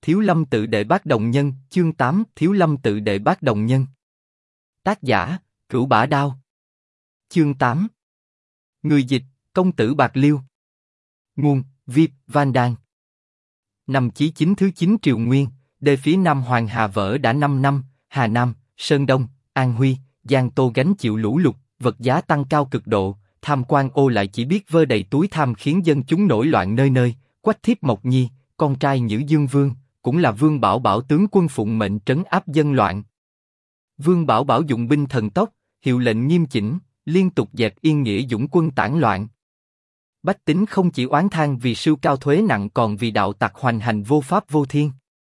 Thiếu Lâm tự đệ bát đồng nhân, chương 8, Thiếu Lâm tự đệ bát đồng nhân. Tác giả, Cửu Bả Đao. Chương 8. Người dịch, Công tử Bạc Liêu. Nguồn, Viết, Van Đan. Năm Chí Chính thứ 9 Triều Nguyên, đê phía Nam Hoàng Hà vỡ đã 5 năm, Hà Nam, Sơn Đông, An Huy, Giang Tô gánh chịu lũ lụt, vật giá tăng cao cực độ, tham quan ô lại chỉ biết vơ đầy túi tham khiến dân chúng nổi loạn nơi nơi. Quách Thiếp Mộc Nhi, con trai Nhữ Dương Vương, cũng là Vương Bảo Bảo tướng quân phụng mệnh trấn áp dân loạn. Vương Bảo Bảo dụng binh thần tốc, hiệu lệnh nghiêm chỉnh, liên tục dẹp yên nghĩa dũng quân tản loạn. Bách tính không chỉ oán than vì sưu cao thuế nặng còn vì đạo tặc hoành hành vô pháp vô thiên.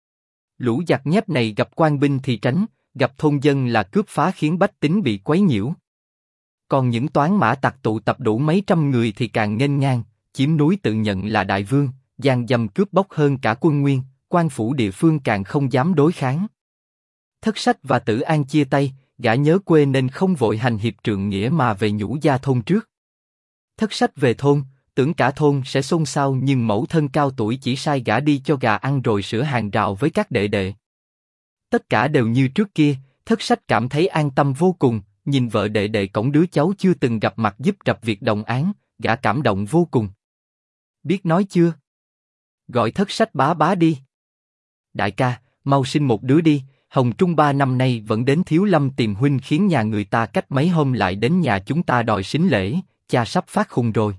Lũ giặc nhép này gặp quan binh thì tránh, gặp thôn dân là cướp phá khiến bách tính bị quấy nhiễu. Còn những toán mã tặc tụ tập đủ mấy trăm người thì càng nghênh ngang, chiếm núi tự nhận là đại vương, gian dâm cướp bóc hơn cả quân nguyên, quan phủ địa phương càng không dám đối kháng. Thất Sách và Tử An chia tay, gã nhớ quê nên không vội hành hiệp trượng nghĩa mà về Nhũ Gia thôn trước. Thất Sách về thôn, tưởng cả thôn sẽ xôn xao nhưng mẫu thân cao tuổi chỉ sai gã đi cho gà ăn rồi sửa hàng rào với các đệ đệ. Tất cả đều như trước kia, Thất Sách cảm thấy an tâm vô cùng, nhìn vợ đệ đệ cõng đứa cháu chưa từng gặp mặt giúp rập việc đồng án, gã cảm động vô cùng. Biết nói chưa? Gọi Thất Sách bá bá đi. Đại ca, mau sinh một đứa đi, Hồng Trung 3 năm nay vẫn đến Thiếu Lâm tìm huynh khiến nhà người ta cách mấy hôm lại đến nhà chúng ta đòi sính lễ, cha sắp phát khùng rồi.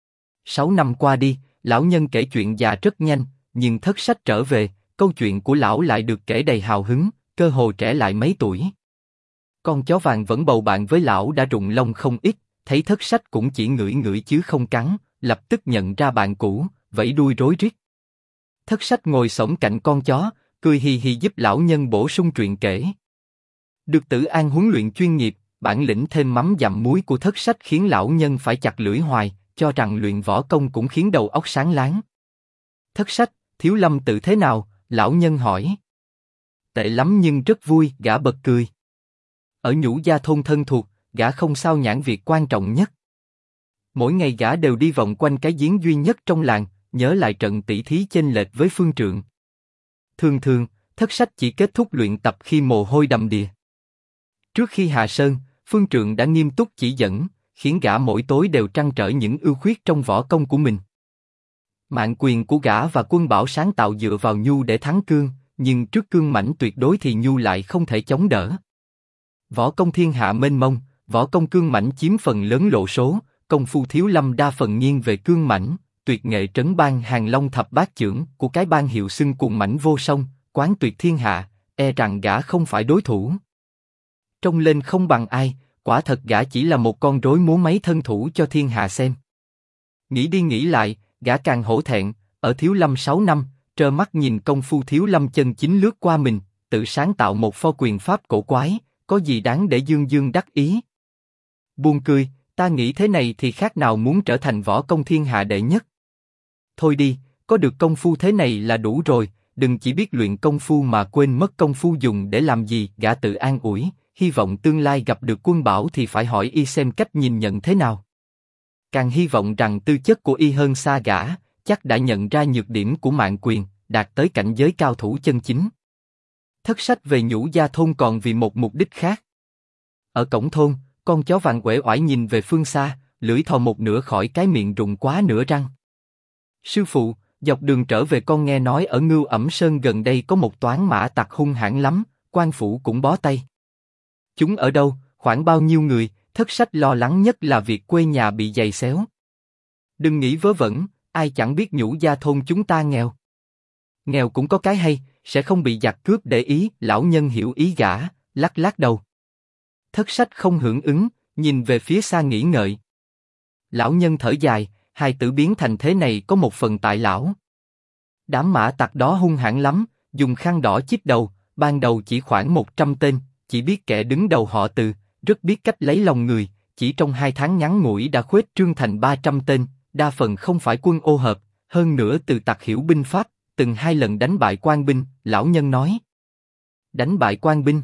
6 năm qua đi, lão nhân kể chuyện già rất nhanh, nhưng Thất Sách trở về, câu chuyện của lão lại được kể đầy hào hứng, cơ hồ trẻ lại mấy tuổi. Con chó vàng vẫn bầu bạn với lão đã rụng lông không ít, thấy Thất Sách cũng chỉ ngửi ngửi chứ không cắn, lập tức nhận ra bạn cũ, vẫy đuôi rối rít. Thất Sách ngồi xổm cạnh con chó, cười hì hì giúp lão nhân bổ sung chuyện kể. Được Tử An huấn luyện chuyên nghiệp, bản lĩnh thêm mắm dặm muối của Thất Sách khiến lão nhân phải chặt lưỡi hoài, cho rằng luyện võ công cũng khiến đầu óc sáng láng. Thất Sách, Thiếu Lâm tự thế nào? Lão nhân hỏi. Tệ lắm nhưng rất vui, gã bật cười. Ở Nhũ Gia thôn thân thuộc, gã không sao nhãn việc quan trọng nhất. Mỗi ngày gã đều đi vòng quanh cái giếng duy nhất trong làng, nhớ lại trận tỷ thí chênh lệch với Phương Trượng. Thường thường, Thất Sách chỉ kết thúc luyện tập khi mồ hôi đầm đìa. Trước khi hạ sơn, Phương Trượng đã nghiêm túc chỉ dẫn, khiến gã mỗi tối đều trăn trở những ưu khuyết trong võ công của mình. Mạng quyền của gã và Quân Bảo sáng tạo dựa vào nhu để thắng cương, nhưng trước cương mãnh tuyệt đối thì nhu lại không thể chống đỡ. Võ công thiên hạ mênh mông, võ công cương mãnh chiếm phần lớn lộ số, công phu Thiếu Lâm đa phần nghiêng về cương mãnh. Tuyệt nghệ trấn ban Hàng Long thập bát chưởng của cái ban hiệu xưng cuồng mãnh vô song, quán tuyệt thiên hạ, e rằng gã không phải đối thủ. Trông lên không bằng ai, quả thật gã chỉ là một con rối múa mấy thân thủ cho thiên hạ xem. Nghĩ đi nghĩ lại, gã càng hổ thẹn, ở Thiếu Lâm 6 năm, trơ mắt nhìn công phu Thiếu Lâm chân chính lướt qua mình, tự sáng tạo một pho quyền pháp cổ quái, có gì đáng để dương dương đắc ý. Buồn cười, ta nghĩ thế này thì khác nào muốn trở thành võ công thiên hạ đệ nhất. Thôi đi, có được công phu thế này là đủ rồi, đừng chỉ biết luyện công phu mà quên mất công phu dùng để làm gì. Gã tự an ủi, hy vọng tương lai gặp được Quân Bảo thì phải hỏi y xem cách nhìn nhận thế nào. Càng hy vọng rằng tư chất của y hơn xa gã, chắc đã nhận ra nhược điểm của mạng quyền, đạt tới cảnh giới cao thủ chân chính. Thất Sách về Nhũ Gia thôn còn vì một mục đích khác. Ở cổng thôn, con chó vàng uể oải nhìn về phương xa, lưỡi thò một nửa khỏi cái miệng rụng quá nửa răng. Sư phụ, dọc đường trở về con nghe nói ở Ngưu Ẩm Sơn gần đây có một toán mã tặc hung hãn lắm, quan phủ cũng bó tay. Chúng ở đâu, khoảng bao nhiêu người? Thất Sách lo lắng nhất là việc quê nhà bị giày xéo. Đừng nghĩ vớ vẩn, ai chẳng biết Nhũ Gia thôn chúng ta nghèo. Nghèo cũng có cái hay, sẽ không bị giặc cướp để ý. Lão nhân hiểu ý gã, lắc lắc đầu. Thất Sách không hưởng ứng, nhìn về phía xa nghĩ ngợi. Lão nhân thở dài, hai tử biến thành thế này có một phần tại lão. Đám mã tặc đó hung hãn lắm, dùng khăn đỏ chít đầu, ban đầu chỉ khoảng 100 tên, chỉ biết kẻ đứng đầu họ Từ, rất biết cách lấy lòng người, chỉ trong 2 tháng ngắn ngủi đã khuếch trương thành 300 tên, đa phần không phải quân ô hợp, hơn nữa Từ tặc hiểu binh pháp, từng 2 lần đánh bại quan binh. Lão nhân nói. Đánh bại quan binh?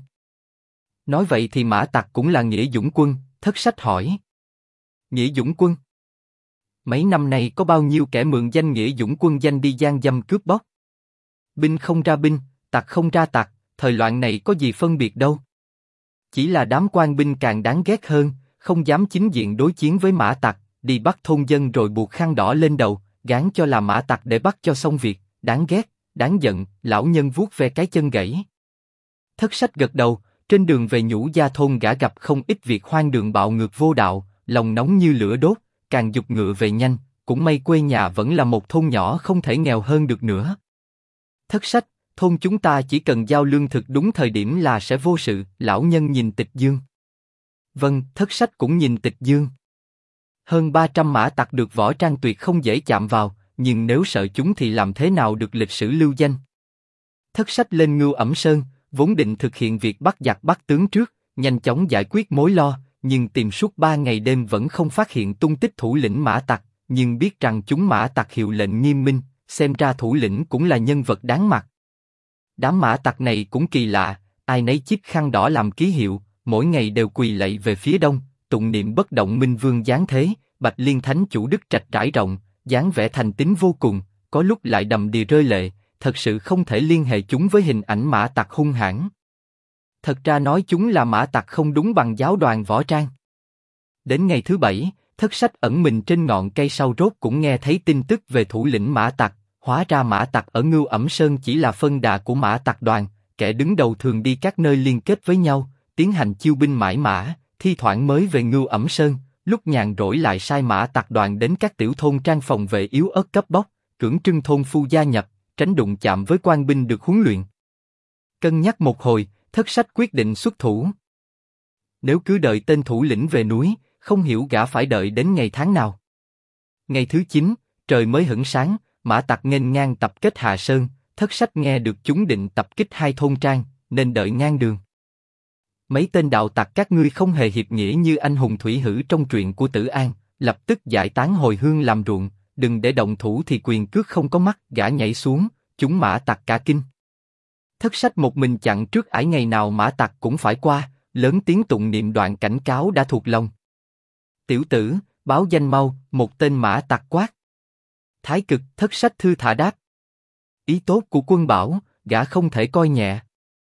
Nói vậy thì mã tặc cũng là nghĩa dũng quân? Thất Sách hỏi. Nghĩa dũng quân? Mấy năm nay có bao nhiêu kẻ mượn danh nghĩa dũng quân danh đi gian dâm cướp bóc? Binh không ra binh, tặc không ra tặc, thời loạn này có gì phân biệt đâu. Chỉ là đám quan binh càng đáng ghét hơn, không dám chính diện đối chiến với mã tặc, đi bắt thôn dân rồi buộc khăn đỏ lên đầu, gán cho là mã tặc để bắt cho xong việc, đáng ghét, đáng giận. Lão nhân vuốt ve cái chân gãy. Thất Sách gật đầu. Trên đường về Nhũ Gia thôn gã gặp không ít việc hoang đường bạo ngược vô đạo, lòng nóng như lửa đốt, càng giục ngựa về nhanh. Cũng may quê nhà vẫn là một thôn nhỏ không thể nghèo hơn được nữa. Thất Sách, thôn chúng ta chỉ cần giao lương thực đúng thời điểm là sẽ vô sự. Lão nhân nhìn Tịch Dương. Vâng, Thất Sách cũng nhìn Tịch Dương. Hơn 300 mã tặc được võ trang tuyệt không dễ chạm vào, nhưng nếu sợ chúng thì làm thế nào được lịch sử lưu danh. Thất Sách lên Ngưu Ẩm Sơn, vốn định thực hiện việc bắt giặc bắt tướng trước, nhanh chóng giải quyết mối lo, nhưng tìm suốt 3 ngày đêm vẫn không phát hiện tung tích thủ lĩnh mã tặc, nhưng biết rằng chúng mã tặc hiệu lệnh nghiêm minh, xem ra thủ lĩnh cũng là nhân vật đáng mặt. Đám mã tặc này cũng kỳ lạ, ai nấy chiếc khăn đỏ làm ký hiệu, mỗi ngày đều quỳ lạy về phía đông, tụng niệm bất động minh vương giáng thế, Bạch Liên Thánh chủ đức trạch trải rộng, dáng vẻ thành tín vô cùng, có lúc lại đầm đìa rơi lệ, thật sự không thể liên hệ chúng với hình ảnh mã tặc hung hãn. Thật ra nói chúng là mã tặc không đúng bằng giáo đoàn võ trang. Đến ngày thứ 7, Thất Sách ẩn mình trên ngọn cây sau rốt cũng nghe thấy tin tức về thủ lĩnh mã tặc, hóa ra mã tặc ở Ngưu Ẩm Sơn chỉ là phân đà của mã tặc đoàn, kẻ đứng đầu thường đi các nơi liên kết với nhau, tiến hành chiêu binh mãi mã, thi thoảng mới về Ngưu Ẩm Sơn, lúc nhàn rỗi lại sai mã tặc đoàn đến các tiểu thôn trang phòng vệ yếu ớt cấp bóc, cưỡng trưng thôn phu gia nhập, tránh đụng chạm với quan binh được huấn luyện. Cân nhắc một hồi, Thất Sách quyết định xuất thủ. Nếu cứ đợi tên thủ lĩnh về núi, không hiểu gã phải đợi đến ngày tháng nào. Ngày thứ 9, trời mới hửng sáng, mã tặc nghênh ngang tập kết hạ sơn, Thất Sách nghe được chúng định tập kích 2 thôn trang, nên đợi ngang đường. Mấy tên đạo tặc các ngươi không hề hiệp nghĩa như anh hùng thủy hử trong truyện của Tử An, lập tức giải tán hồi hương làm ruộng, đừng để động thủ thì quyền cước không có mắt. Gã nhảy xuống, chúng mã tặc cả kinh. Thất Sách một mình chặn trước ải ngày nào mã tặc cũng phải qua, lớn tiếng tụng niệm đoạn cảnh cáo đã thuộc lòng. Tiểu tử, báo danh mau, một tên mã tặc quát. Thái Cực. Thất Sách thư thả đáp. Ý tốt của quân bảo, gã không thể coi nhẹ.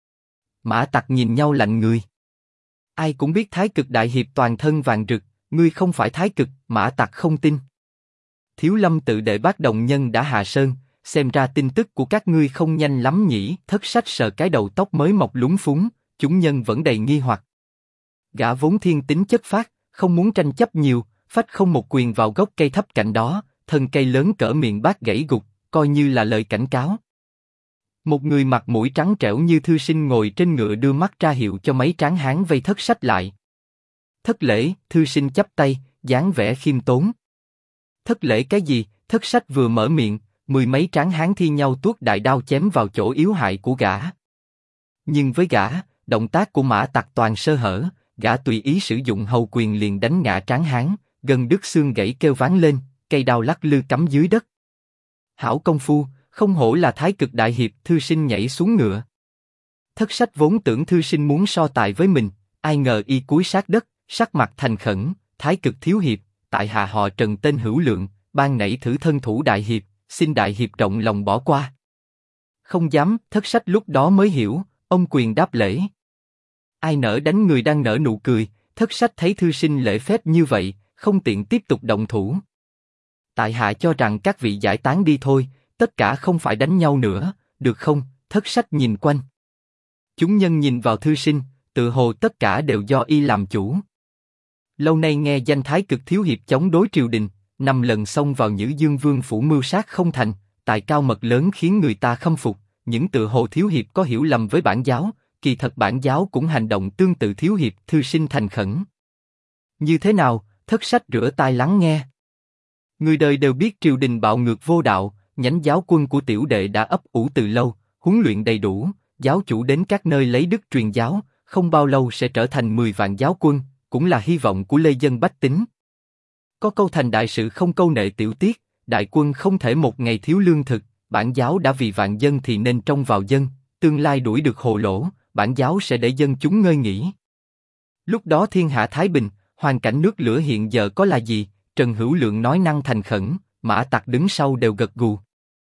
Mã tặc nhìn nhau lạnh người. Ai cũng biết Thái Cực đại hiệp toàn thân vàng rực, ngươi không phải Thái Cực. Mã tặc không tin. Thiếu Lâm tự đệ Bát Đồng Nhân đã hạ sơn, xem ra tin tức của các ngươi không nhanh lắm nhỉ. Thất Sách sờ cái đầu tóc mới mọc lúng phúng, chúng nhân vẫn đầy nghi hoặc. Gã vốn thiên tính chất phác, không muốn tranh chấp nhiều, phách không một quyền vào gốc cây thấp cạnh đó, thân cây lớn cỡ miệng bát gãy gục, coi như là lời cảnh cáo. Một người mặt mũi trắng trẻo như thư sinh ngồi trên ngựa đưa mắt ra hiệu cho mấy tráng hán vây Thất Sách lại. Thất lễ. Thư sinh chắp tay, dáng vẻ khiêm tốn. Thất lễ cái gì? Thất Sách vừa mở miệng, 10 mấy tráng hán thi nhau tuốt đại đao chém vào chỗ yếu hại của gã. Nhưng với gã, động tác của mã tặc toàn sơ hở, gã tùy ý sử dụng hầu quyền liền đánh ngã tráng hán, gân đứt xương gãy kêu vang lên, cây đao lắc lư cắm dưới đất. Hảo công phu, không hổ là Thái Cực đại hiệp. Thư sinh nhảy xuống ngựa. Thất Sách vốn tưởng thư sinh muốn so tài với mình, ai ngờ y cúi sát đất, sắc mặt thành khẩn. Thái Cực thiếu hiệp, tại hạ họ Trần tên Hữu Lượng, ban nãy thử thân thủ đại hiệp, xin đại hiệp rộng lòng bỏ qua. Không dám. Thất Sách lúc đó mới hiểu, ông quyền đáp lễ. Ai nỡ đánh người đang nở nụ cười. Thất Sách thấy thư sinh lễ phép như vậy, không tiện tiếp tục động thủ. Tại hạ cho rằng các vị giải tán đi thôi, tất cả không phải đánh nhau nữa, được không? Thất Sách nhìn quanh. Chúng nhân nhìn vào thư sinh, tự hồ tất cả đều do y làm chủ. Lâu nay nghe danh Thái Cực thiếu hiệp chống đối triều đình, 5 lần xông vào Nhữ Dương Vương phủ mưu sát không thành, tài cao mật lớn khiến người ta khâm phục. Những tự hồ thiếu hiệp có hiểu lầm với bản giáo, kỳ thật bản giáo cũng hành động tương tự thiếu hiệp. Thư sinh thành khẩn. Như thế nào? Thất Sách rửa tai lắng nghe. Người đời đều biết triều đình bạo ngược vô đạo, nhánh giáo quân của tiểu đệ đã ấp ủ từ lâu, huấn luyện đầy đủ, giáo chủ đến các nơi lấy đức truyền giáo, không bao lâu sẽ trở thành 10 vạn giáo quân, cũng là hy vọng của lê dân bách tính. Có câu thành đại sự không câu nệ tiểu tiết, đại quân không thể một ngày thiếu lương thực, bản giáo đã vì vạn dân thì nên trông vào dân, tương lai đuổi được hồ lỗ, bản giáo sẽ để dân chúng ngơi nghỉ. Lúc đó thiên hạ thái bình, hoàn cảnh nước lửa hiện giờ có là gì? Trần Hữu Lượng nói năng thành khẩn, mã tặc đứng sau đều gật gù.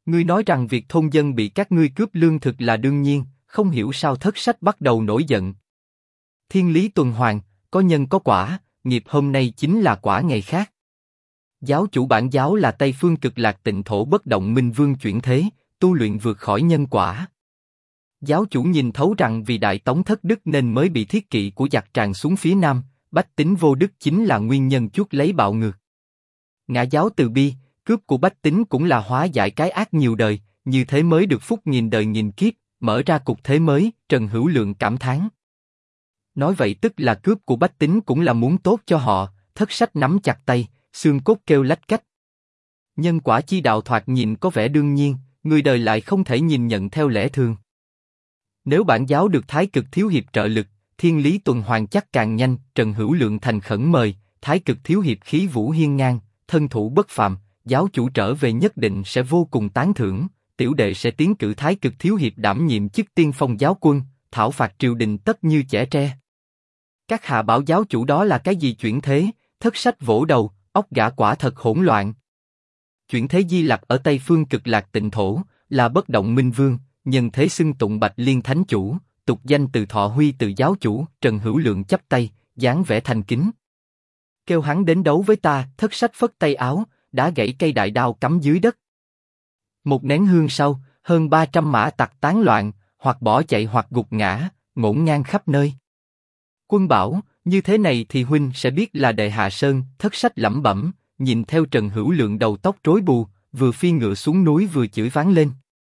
Ngươi nói rằng việc thôn dân bị các ngươi cướp lương thực là đương nhiên, không hiểu sao thất sách bắt đầu nổi giận. Thiên lý tuần hoàn, có nhân có quả, nghiệp hôm nay chính là quả ngày khác. Giáo chủ bản giáo là Tây Phương Cực Lạc Tịnh Thổ Bất Động Minh Vương chuyển thế, tu luyện vượt khỏi nhân quả. Giáo chủ nhìn thấu rằng vì Đại Tống thất đức nên mới bị thiết kỵ của giặc tràn xuống phía Nam, bách tính vô đức chính là nguyên nhân chuốc lấy bạo ngược. Ngã giáo từ bi, cướp của bách tính cũng là hóa giải cái ác nhiều đời, như thế mới được phúc nghìn đời nghìn kiếp, mở ra cục thế mới. Trần Hữu Lượng cảm thán. Nói vậy tức là cướp của bách tính cũng là muốn tốt cho họ. Thất sách nắm chặt tay, xương cốt kêu lách cách. Nhân quả chi đạo thoạt nhìn có vẻ đương nhiên, người đời lại không thể nhìn nhận theo lẽ thường. Nếu bản giáo được Thái Cực Thiếu Hiệp trợ lực, thiên lý tuần hoàn chắc càng nhanh. Trần Hữu Lượng thành khẩn mời. Thái Cực Thiếu Hiệp khí vũ hiên ngang, thân thủ bất phàm, giáo chủ trở về nhất định sẽ vô cùng tán thưởng. Tiểu đệ sẽ tiến cử Thái Cực Thiếu Hiệp đảm nhiệm chức tiên phong giáo quân, thảo phạt triều đình tất như chẻ tre. Các hạ bảo giáo chủ đó là cái gì chuyển thế? Thất sách vỗ đầu, óc gã quả thật hỗn loạn. Chuyển thế Di Lặc ở Tây Phương Cực Lạc Tịnh Thổ, là Bất Động Minh Vương, nhân thế xưng tụng Bạch Liên Thánh Chủ, tục danh Từ Thọ Huy Từ giáo chủ. Trần Hữu Lượng chắp tay, dáng vẻ thành kính. Kêu hắn đến đấu với ta. Thất sách phất tay áo, đã gãy cây đại đao cắm dưới đất. Một nén hương sau, hơn 300 mã tặc tán loạn, hoặc bỏ chạy hoặc gục ngã, ngổn ngang khắp nơi. Quân bảo, như thế này thì huynh sẽ biết là đệ hạ sơn. Thất sách lẩm bẩm, nhìn theo Trần Hữu Lượng đầu tóc rối bù, vừa phi ngựa xuống núi vừa chửi ván lên.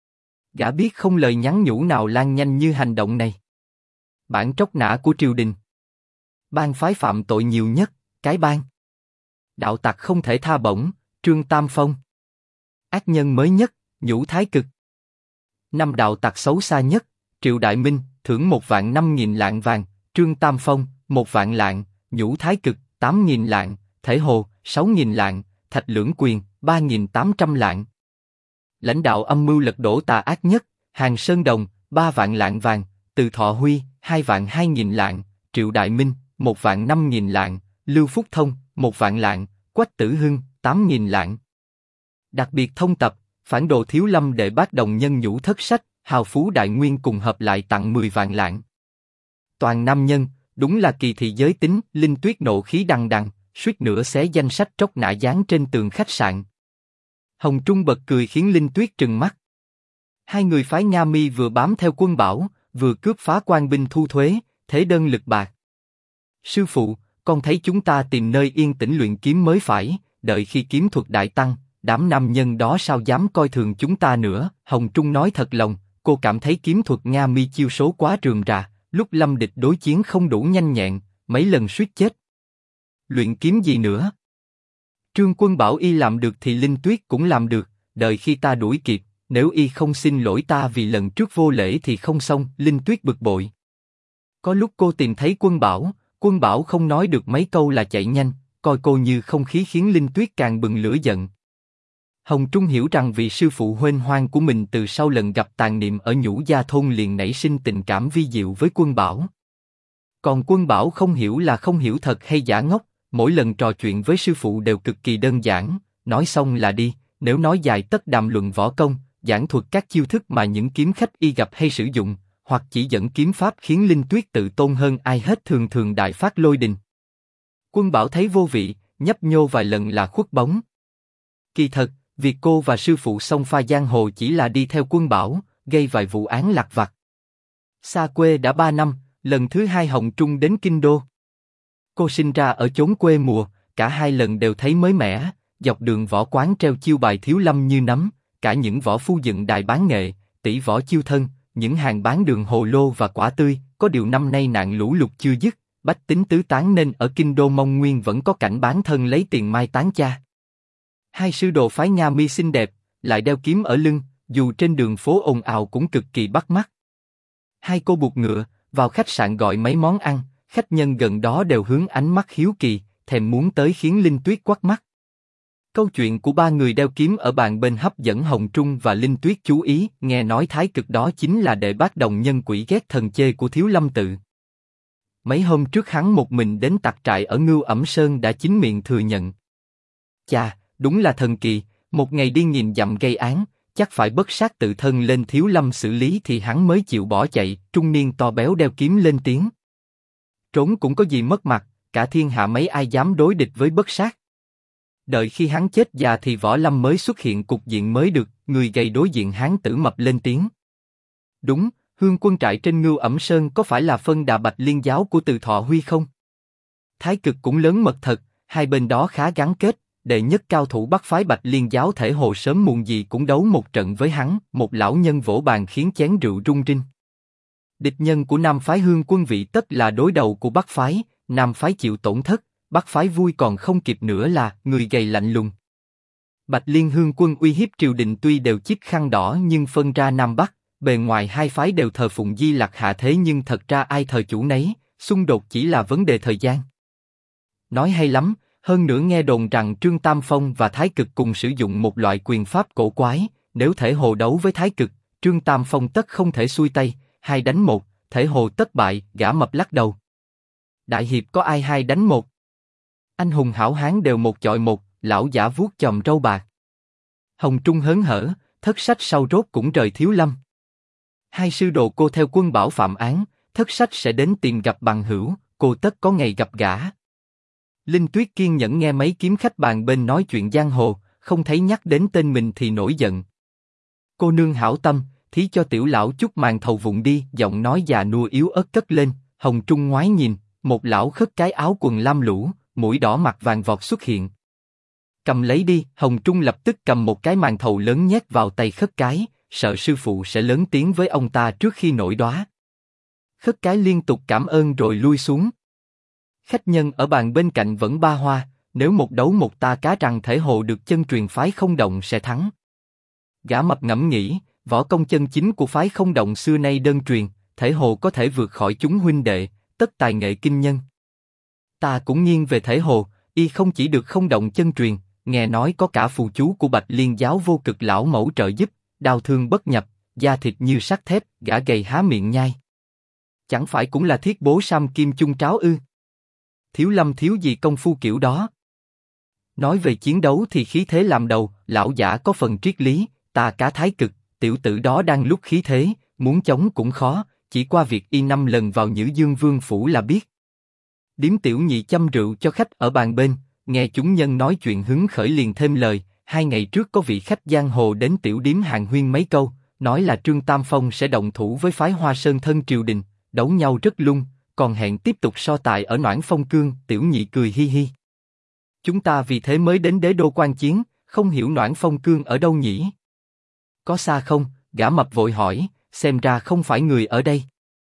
Gã biết không lời nhắn nhủ nào lan nhanh như hành động này. Bản tróc nã của triều đình. Bang phái phạm tội nhiều nhất, cái bang. Đạo tặc không thể tha bổng, Trương Tam Phong. Ác nhân mới nhất, Nhũ Thái Cực. Năm đạo tặc xấu xa nhất, Triệu Đại Minh, thưởng 1.500.000 lạng vàng. Trương Tam Phong, 1.000.000 lạng. Nhũ Thái Cực, 8.000 lạng. Thể Hồ, 6.000 lạng. Thạch Lưỡng Quyền, 3.800 lạng. Lãnh đạo âm mưu lật đổ tà ác nhất, Hàng Sơn Đồng, 3.000.000 lạng vàng. Từ Thọ Huy, 2.200.000 lạng. Triệu Đại Minh, 1.500.000 lạng. Lưu Phúc Thông, 1.000.000 lạng. Quách Tử Hưng, 8.000 lạng. Đặc biệt thông tập, phản đồ Thiếu Lâm Đệ Bát Đồng Nhân Nhũ Thất sách, hào phú đại nguyên cùng hợp lại tặng 10.000 lạng. Toàn nam nhân, đúng là kỳ thị giới tính. Linh Tuyết nộ khí đằng đằng, suýt nữa xé danh sách tróc nã dán trên tường khách sạn. Hồng Trung bật cười khiến Linh Tuyết trừng mắt. Hai người phái Nga Mi vừa bám theo quân Bảo, vừa cướp phá quan binh thu thuế, thế đơn lực bạc. Sư phụ, con thấy chúng ta tìm nơi yên tĩnh luyện kiếm mới phải, đợi khi kiếm thuật đại tăng, đám nam nhân đó sao dám coi thường chúng ta nữa. Hồng Trung nói thật lòng, cô cảm thấy kiếm thuật Nga Mi chiêu số quá rườm rà, lúc lâm địch đối chiến không đủ nhanh nhẹn, mấy lần suýt chết. Luyện kiếm gì nữa? Trương Quân bảo y làm được thì Linh Tuyết cũng làm được, đợi khi ta đuổi kịp, nếu y không xin lỗi ta vì lần trước vô lễ thì không xong. Linh Tuyết bực bội. Có lúc cô tìm thấy Quân Bảo không nói được mấy câu là chạy nhanh, coi cô như không khí khiến Linh Tuyết càng bừng lửa giận. Hồng Trung hiểu rằng vị sư phụ huênh hoang của mình từ sau lần gặp tàn niệm ở Nhũ Gia thôn liền nảy sinh tình cảm vi diệu với Quân Bảo. Còn Quân Bảo không hiểu là không hiểu thật hay giả ngốc, mỗi lần trò chuyện với sư phụ đều cực kỳ đơn giản, nói xong là đi. Nếu nói dài tất đàm luận võ công, giảng thuật các chiêu thức mà những kiếm khách y gặp hay sử dụng, hoặc chỉ dẫn kiếm pháp khiến Linh Tuyết tự tôn hơn ai hết, thường thường đại phát lôi đình. Quân Bảo thấy vô vị, nhấp nhô vài lần là khuất bóng. Kỳ thật, việc cô và sư phụ xông pha giang hồ chỉ là đi theo Quân Bảo, gây vài vụ án lặt vặt. Xa quê đã 3 năm, lần thứ 2 Hồng Trung đến Kinh Đô. Cô sinh ra ở chốn quê mùa, cả 2 lần đều thấy mới mẻ. Dọc đường võ quán treo chiêu bài Thiếu Lâm như nấm, cả những võ phu dựng đài bán nghệ, tỷ võ chiêu thân, những hàng bán đường hồ lô và quả tươi. Có điều năm nay nạn lũ lụt chưa dứt, bách tính tứ tán nên ở Kinh Đô Mông Nguyên vẫn có cảnh bán thân lấy tiền mai táng cha. Hai sư đồ phái Nga Mi xinh đẹp, lại đeo kiếm ở lưng, dù trên đường phố ồn ào cũng cực kỳ bắt mắt. Hai cô buộc ngựa, vào khách sạn gọi mấy món ăn, khách nhân gần đó đều hướng ánh mắt hiếu kỳ, thèm muốn tới khiến Linh Tuyết quắt mắt. Câu chuyện của 3 người đeo kiếm ở bàn bên hấp dẫn Hồng Trung và Linh Tuyết chú ý, nghe nói Thái Cực đó chính là Đệ Bát Đồng Nhân quỷ ghét thần chê của Thiếu Lâm tự. Mấy hôm trước hắn một mình đến tặc trại ở Ngưu Ẩm Sơn đã chính miệng thừa nhận. Chà, đúng là thần kỳ, một ngày đi nghìn dặm gây án, chắc phải bất sát tự thân lên Thiếu Lâm xử lý thì hắn mới chịu bỏ chạy. Trung niên to béo đeo kiếm lên tiếng. Trốn cũng có gì mất mặt, cả thiên hạ mấy ai dám đối địch với bất sát. Đợi khi hắn chết già thì võ lâm mới xuất hiện cục diện mới được. Người gầy đối diện hán tử mập lên tiếng. Đúng, Hương Quân trại trên Ngưu Ẩm Sơn có phải là phân đà Bạch Liên giáo của Từ Thọ Huy không? Thái Cực cũng lớn mật thật, hai bên đó khá gắn kết. Đệ nhất cao thủ Bắc phái Bạch Liên giáo Thể Hồ sớm muộn gì cũng đấu một trận với hắn. Một lão nhân vỗ bàn khiến chén rượu rung rinh. Địch nhân của Nam phái Hương Quân vị tất là đối đầu của Bắc phái. Nam phái chịu tổn thất, Bắc phái vui còn không kịp nữa là. Người gầy lạnh lùng. Bạch Liên Hương Quân uy hiếp triều đình tuy đều chiếc khăn đỏ nhưng phân ra Nam Bắc. Bề ngoài hai phái đều thờ phụng Di Lặc hạ thế nhưng thật ra ai thờ chủ nấy. Xung đột chỉ là vấn đề thời gian. Nói hay lắm. Hơn nữa nghe đồn rằng Trương Tam Phong và Thái Cực cùng sử dụng một loại quyền pháp cổ quái. Nếu Thể Hồ đấu với Thái Cực, Trương Tam Phong tất không thể xuôi tay. 2 đánh 1, Thể Hồ tất bại. Gã mập lắc đầu. Đại hiệp có ai 2 đánh 1? Anh hùng hảo hán đều 1 chọi 1. Lão giả vuốt chòm râu bạc. Hồng Trung hớn hở, thất sách sau rốt cũng rời Thiếu Lâm. 2 sư đồ cô theo Quân Bảo phạm án, thất sách sẽ đến tìm gặp bằng hữu, cô tất có ngày gặp gã. Linh Tuyết kiên nhẫn nghe mấy kiếm khách bàn bên nói chuyện giang hồ, không thấy nhắc đến tên mình thì nổi giận. Cô nương hảo tâm, thí cho tiểu lão chút màn thầu vụng đi. Giọng nói già nua yếu ớt cất lên. Hồng Trung ngoái nhìn, một lão khất cái áo quần lam lũ, mũi đỏ mặt vàng vọt xuất hiện. Cầm lấy đi. Hồng Trung lập tức cầm một cái màn thầu lớn nhét vào tay khất cái, sợ sư phụ sẽ lớn tiếng với ông ta trước khi nổi đoá. Khất cái liên tục cảm ơn rồi lui xuống. Khách nhân ở bàn bên cạnh vẫn ba hoa, nếu một đấu một ta cá rằng Thể Hồ được chân truyền phái Không Động sẽ thắng. Gã mập ngẫm nghĩ, võ công chân chính của phái Không Động xưa nay đơn truyền, Thể Hồ có thể vượt khỏi chúng huynh đệ, tất tài nghệ kinh nhân. Ta cũng nghiêng về Thể Hồ, y không chỉ được Không Động chân truyền, nghe nói có cả phù chú của Bạch Liên giáo Vô Cực lão mẫu trợ giúp, đao thương bất nhập, da thịt như sắt thép. Gã gầy há miệng nhai. Chẳng phải cũng là thiết bố Sam Kim chung tráo ư? Thiếu Lâm thiếu gì công phu kiểu đó? Nói về chiến đấu thì khí thế làm đầu, lão giả có phần triết lý. Ta cá Thái Cực, tiểu tử đó đang lúc khí thế, muốn chống cũng khó, chỉ qua việc y 5 lần vào Nhữ Dương Vương phủ là biết. Điếm tiểu nhị châm rượu cho khách ở bàn bên, nghe chúng nhân nói chuyện hứng khởi liền thêm lời. 2 ngày trước có vị khách giang hồ đến tiểu điếm hàn huyên mấy câu, nói là Trương Tam Phong sẽ động thủ với phái Hoa Sơn thân triều đình, đấu nhau rất lung, còn hẹn tiếp tục so tài ở Noãn Phong Cương. Tiểu nhị cười hi hi. Chúng ta vì thế mới đến Đế Đô quan chiến, không hiểu Noãn Phong Cương ở đâu nhỉ? Có xa không? Gã mập vội hỏi, xem ra không phải người ở đây.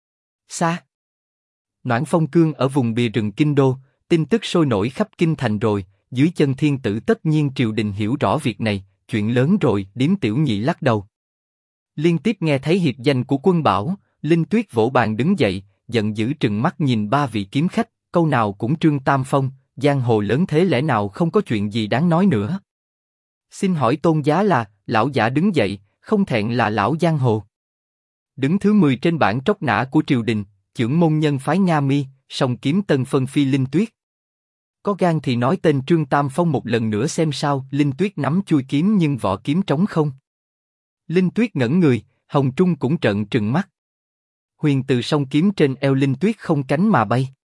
Xa? Noãn Phong Cương ở vùng bìa rừng Kinh Đô, tin tức sôi nổi khắp kinh thành rồi. Dưới chân thiên tử tất nhiên triều đình hiểu rõ việc này, chuyện lớn rồi. Điếm tiểu nhị lắc đầu. Liên tiếp nghe thấy hiệp danh của Quân Bảo, Linh Tuyết vỗ bàn đứng dậy, giận dữ trừng mắt nhìn 3 vị kiếm khách, câu nào cũng Trương Tam Phong, giang hồ lớn thế lẽ nào không có chuyện gì đáng nói nữa. Xin hỏi tôn giá là? Lão giả đứng dậy, không thẹn là lão giang hồ. Đứng thứ 10 trên bảng tróc nã của triều đình, chưởng môn nhân phái Nga Mi, song kiếm tân phân phi Linh Tuyết. Có gan thì nói tên Trương Tam Phong một lần nữa xem sao. Linh Tuyết nắm chui kiếm nhưng vỏ kiếm trống không. Linh Tuyết ngẩn người, Hồng Trung cũng trợn trừng mắt. Huyền từ song kiếm trên eo Linh Tuyết không cánh mà bay.